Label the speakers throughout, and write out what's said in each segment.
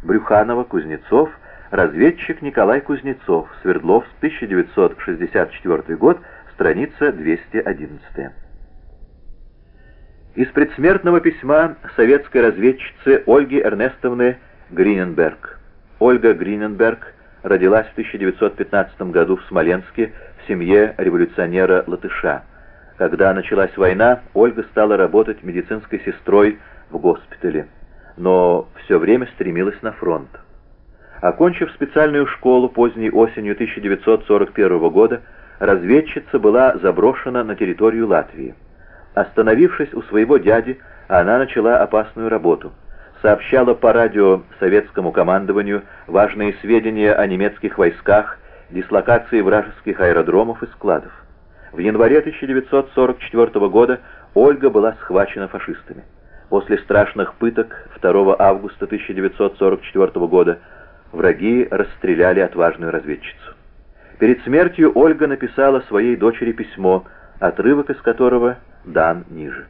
Speaker 1: Брюханова, Кузнецов, разведчик Николай Кузнецов, Свердловск, 1964 год, страница 211. Из предсмертного письма советской разведчицы Ольги Эрнестовны Гриненберг. Ольга Гриненберг родилась в 1915 году в Смоленске в семье революционера-латыша. Когда началась война, Ольга стала работать медицинской сестрой в госпитале, но все время стремилась на фронт. Окончив специальную школу поздней осенью 1941 года, разведчица была заброшена на территорию Латвии. Остановившись у своего дяди, она начала опасную работу. Сообщала по радио советскому командованию важные сведения о немецких войсках, дислокации вражеских аэродромов и складов. В январе 1944 года Ольга была схвачена фашистами. После страшных пыток 2 августа 1944 года враги расстреляли отважную разведчицу. Перед смертью Ольга написала своей дочери письмо, отрывок из которого дан ниже.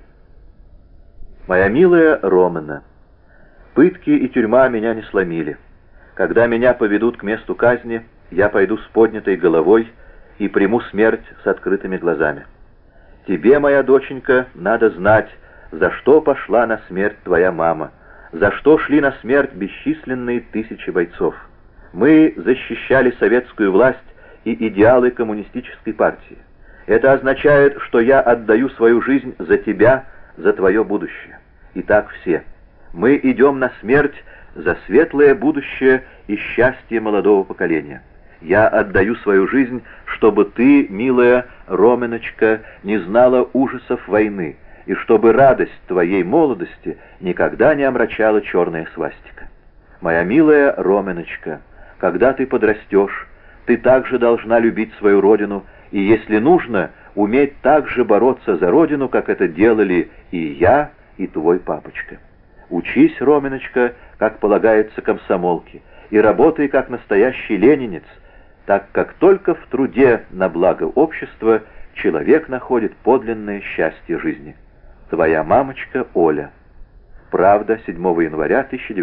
Speaker 1: «Моя милая Романа, пытки и тюрьма меня не сломили. Когда меня поведут к месту казни, я пойду с поднятой головой и приму смерть с открытыми глазами. Тебе, моя доченька, надо знать, за что пошла на смерть твоя мама, за что шли на смерть бесчисленные тысячи бойцов. Мы защищали советскую власть и идеалы коммунистической партии. Это означает, что я отдаю свою жизнь за тебя, за твое будущее. И так все. Мы идем на смерть за светлое будущее и счастье молодого поколения. Я отдаю свою жизнь, чтобы ты, милая Роменочка, не знала ужасов войны, и чтобы радость твоей молодости никогда не омрачала черная свастика. Моя милая Роменочка, когда ты подрастешь, ты также должна любить свою родину, и, если нужно, уметь так же бороться за родину, как это делали и я, и твой папочка. Учись, Роменочка, как полагается комсомолке, и работай как настоящий ленинец, так как только в труде на благо общества человек находит подлинное счастье жизни. Твоя мамочка Оля. Правда, 7 января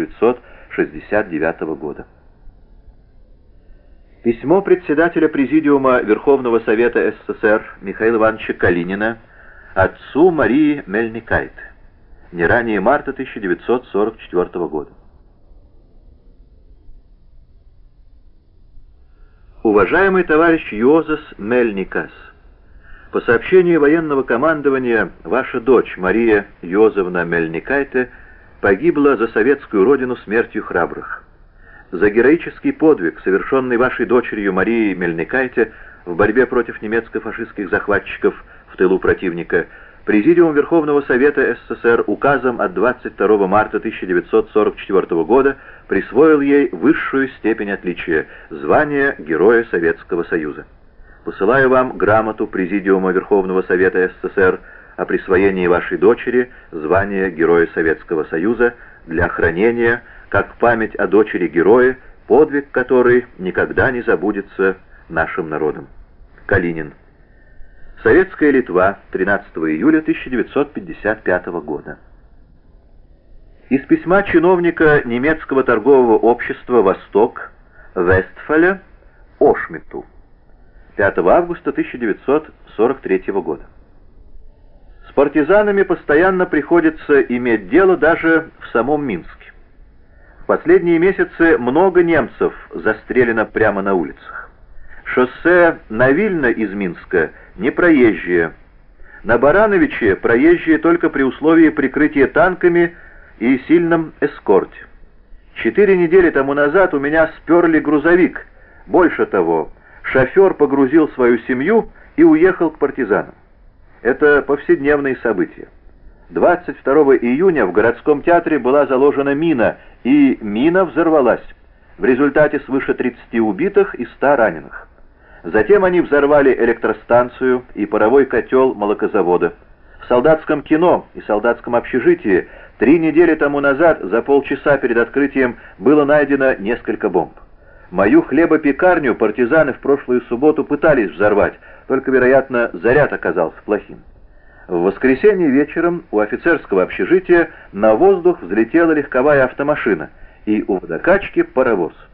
Speaker 1: 1969 года. Письмо председателя Президиума Верховного Совета СССР Михаила Ивановича Калинина отцу Марии Мельникайте. Не ранее марта 1944 года. Уважаемый товарищ Йозеф Мельникас, по сообщению военного командования, ваша дочь Мария Йозефна Мельникайте погибла за советскую родину смертью храбрых. За героический подвиг, совершенный вашей дочерью Марией Мельникайте в борьбе против немецко-фашистских захватчиков в тылу противника, Президиум Верховного Совета СССР указом от 22 марта 1944 года присвоил ей высшую степень отличия — звание Героя Советского Союза. Посылаю вам грамоту Президиума Верховного Совета СССР о присвоении вашей дочери звания Героя Советского Союза для хранения, как память о дочери-герое, подвиг которой никогда не забудется нашим народом. Калинин. Советская Литва, 13 июля 1955 года. Из письма чиновника немецкого торгового общества «Восток» Вестфаля Ошмиту 5 августа 1943 года. С партизанами постоянно приходится иметь дело даже в самом Минске. В последние месяцы много немцев застрелено прямо на улицах. Шоссе на Вильно из Минска не проезжее. На Барановиче проезжие только при условии прикрытия танками и сильном эскорте. 4 недели тому назад у меня сперли грузовик. Больше того, шофер погрузил свою семью и уехал к партизанам. Это повседневные события. 22 июня в городском театре была заложена мина, и мина взорвалась. В результате свыше 30 убитых и 100 раненых. Затем они взорвали электростанцию и паровой котел молокозавода. В солдатском кино и солдатском общежитии 3 недели тому назад, за полчаса перед открытием, было найдено несколько бомб. Мою хлебопекарню партизаны в прошлую субботу пытались взорвать, только, вероятно, заряд оказался плохим. В воскресенье вечером у офицерского общежития на воздух взлетела легковая автомашина, и у водокачки паровоз.